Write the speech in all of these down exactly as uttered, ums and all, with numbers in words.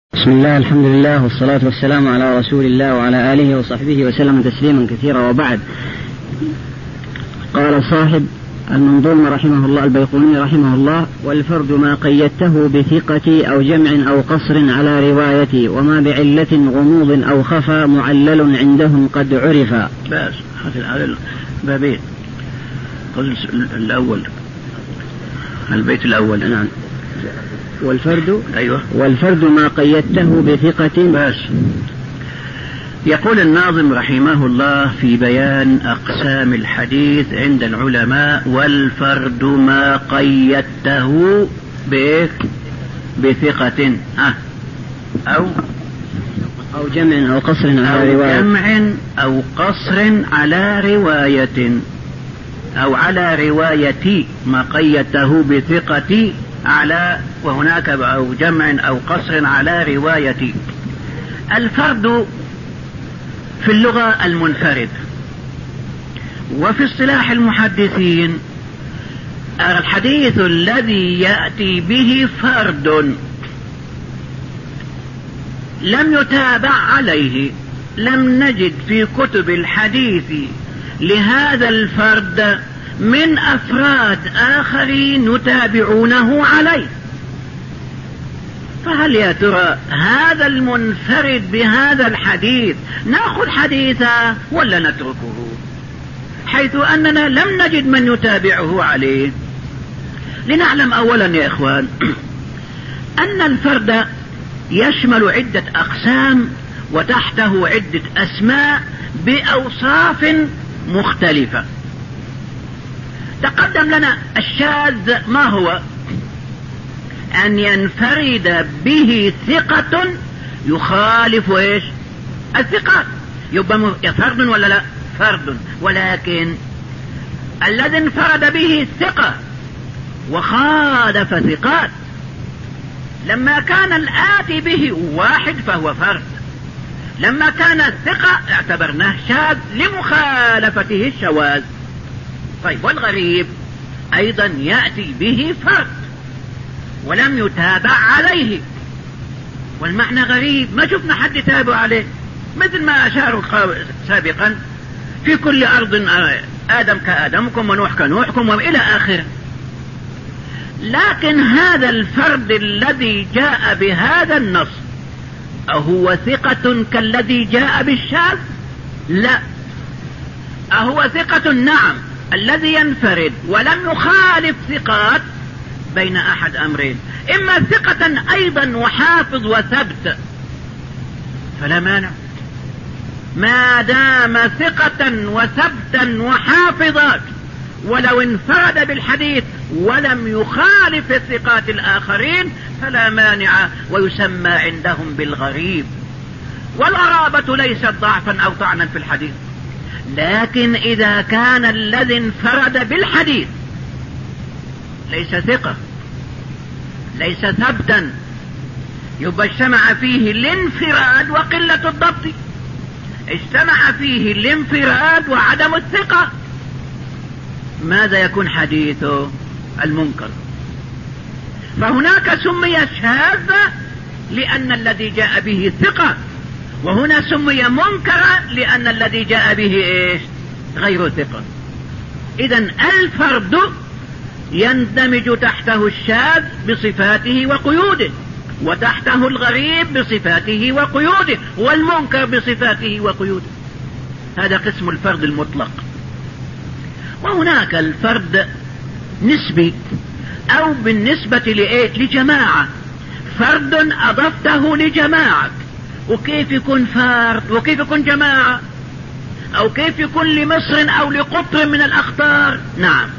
بسم الله، الحمد لله، والصلاة والسلام على رسول الله وعلى آله وصحبه وسلم تسليما كثيرا، وبعد. قال صاحب المنظومة رحمه الله البيقوني رحمه الله: والفرد ما قيدته بثقة أو جمع أو قصر على روايتي، وما بعلة غموض أو خفى معلل عندهم قد عرفا. بس هذا البابين. قل الأول، البيت الأول. نعم. والفرد أيوة. والفرد ما قيدته بثقة. بس يقول الناظم رحمه الله في بيان أقسام الحديث عند العلماء: والفرد ما قيدته بثقة ها أو أو جمع أو قصر على أو رواية جمع أو قصر على رواية أو على روايتي ما قيدته بثقة على، وهناك أو جمع أو قصر على روايتي. الفرد في اللغة المنفرد، وفي اصطلاح المحدثين الحديث الذي يأتي به فرد لم يتابع عليه. لم نجد في كتب الحديث لهذا الفرد من أفراد آخرين يتابعونه عليه. فهل يا ترى هذا المنفرد بهذا الحديث نأخذ حديثه ولا نتركه، حيث أننا لم نجد من يتابعه عليه؟ لنعلم أولا يا إخوان أن الفرد يشمل عدة أقسام وتحته عدة أسماء بأوصاف مختلفة. تقدم لنا الشاذ ما هو؟ أن ينفرد به ثقة يخالف إيش؟ الثقات. يبقى فرد ولا لا؟ فرد. ولكن الذي انفرد به الثقة وخالف ثقات، لما كان الآتي به واحد فهو فرد، لما كان الثقة اعتبرناه شاذ لمخالفته الشواذ. طيب، والغريب أيضا يأتي به فرد ولم يتابع عليه. والمعنى غريب، ما شفنا حد يتابع عليه، مثل ما أشاروا سابقا: في كل أرض آدم كآدمكم ونوح كنوحكم وإلى آخره. لكن هذا الفرد الذي جاء بهذا النص أهو ثقة كالذي جاء بالشاذ؟ لا. أهو ثقة؟ نعم. الذي ينفرد ولم يخالف ثقات بين أحد أمرين: إما ثقة أيضا وحافظ وثبت، فلا مانع ما دام ثقة وثبتا وحافظات، ولو انفرد بالحديث ولم يخالف الثقات الآخرين فلا مانع، ويسمى عندهم بالغريب. والغرابة ليست ضعفا أو طعنا في الحديث، لكن إذا كان الذي انفرد بالحديث ليس ثقة ليس ثبتا، يبقى اجتمع فيه الانفراد وقلة الضبط، اجتمع فيه الانفراد وعدم الثقة. ماذا يكون حديثه؟ المنكر. فهناك سمي شاذ لأن الذي جاء به ثقة، وهنا سمي منكرا لأن الذي جاء به إيش؟ غير ثقة. إذن الفرد يندمج تحته الشاذ بصفاته وقيوده، وتحته الغريب بصفاته وقيوده، والمنكر بصفاته وقيوده. هذا قسم الفرد المطلق. وهناك الفرد نسبي، أو بالنسبة لإيه؟ لجماعة. فرد أضفته لجماعة، وكيف يكون فرد وكيف يكون جماعة، أو كيف يكون لمصر أو لقطر من الأخطار؟ نعم،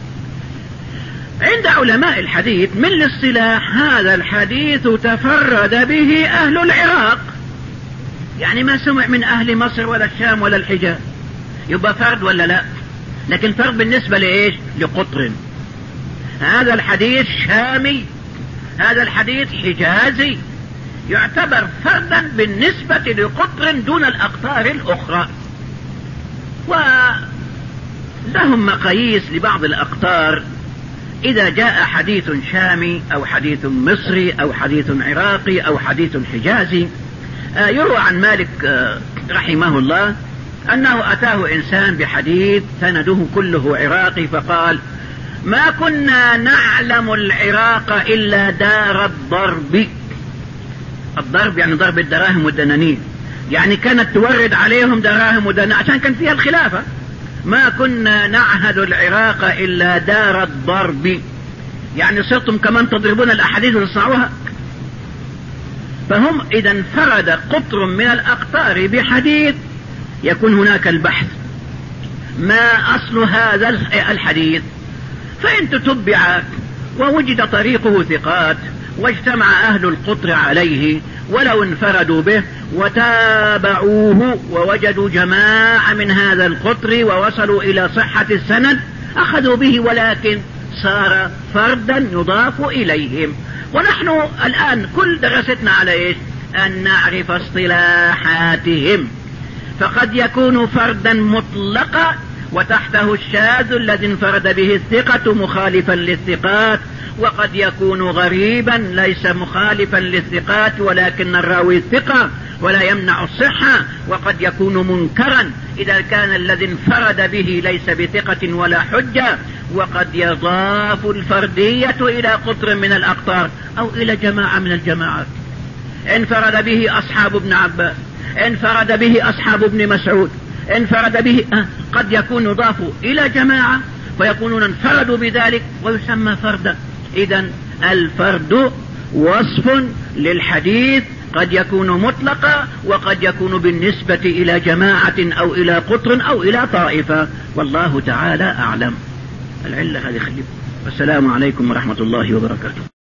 عند علماء الحديث من الاصطلاح هذا الحديث تفرد به أهل العراق، يعني ما سمع من أهل مصر ولا الشام ولا الحجاز، يبقى فرد ولا لا؟ لكن فرد بالنسبة لإيش؟ لقطر. هذا الحديث شامي، هذا الحديث حجازي، يعتبر فردا بالنسبة لقطر دون الأقطار الأخرى. ولهم مقاييس لبعض الأقطار إذا جاء حديث شامي أو حديث مصري أو حديث عراقي أو حديث حجازي، يروى عن مالك رحمه الله أنه أتاه إنسان بحديث سنده كله عراقي فقال: ما كنا نعلم العراق إلا دار الضرب. الضرب يعني ضرب الدراهم والدنانير، يعني كانت تورد عليهم دراهم ودنانير عشان كان فيها الخلافة. ما كنا نعهد العراق إلا دار الضرب، يعني صرتم كمان تضربون الأحاديث وتصنعوها. فهم إذا انفرد قطر من الأقطار بحديث يكون هناك البحث ما أصل هذا الحديث، فإن تتبع ووجد طريقه ثقات واجتمع أهل القطر عليه ولو انفردوا به وتابعوه ووجدوا جماعة من هذا القطر ووصلوا إلى صحة السند أخذوا به، ولكن صار فردا يضاف إليهم. ونحن الآن كل دراستنا على إيش؟ أن نعرف اصطلاحاتهم، فقد يكون فردا مطلقا وتحته الشاذ الذي انفرد به الثقة مخالفا للثقات، وقد يكون غريبا ليس مخالفا للثقات ولكن الراوي الثقة ولا يمنع الصحة، وقد يكون منكرا إذا كان الذي انفرد به ليس بثقة ولا حجة، وقد يضاف الفردية إلى قطر من الأقطار أو إلى جماعة من الجماعات. انفرد به أصحاب ابن عباس، انفرد به أصحاب ابن مسعود، انفرد به أه قد يكون يضاف إلى جماعة فيكونون انفردوا بذلك ويسمى فردا. إذن الفرد وصف للحديث قد يكون مطلقا وقد يكون بالنسبة إلى جماعة أو إلى قطر أو إلى طائفة، والله تعالى أعلم. العلة هذه خليب. والسلام عليكم ورحمة الله وبركاته.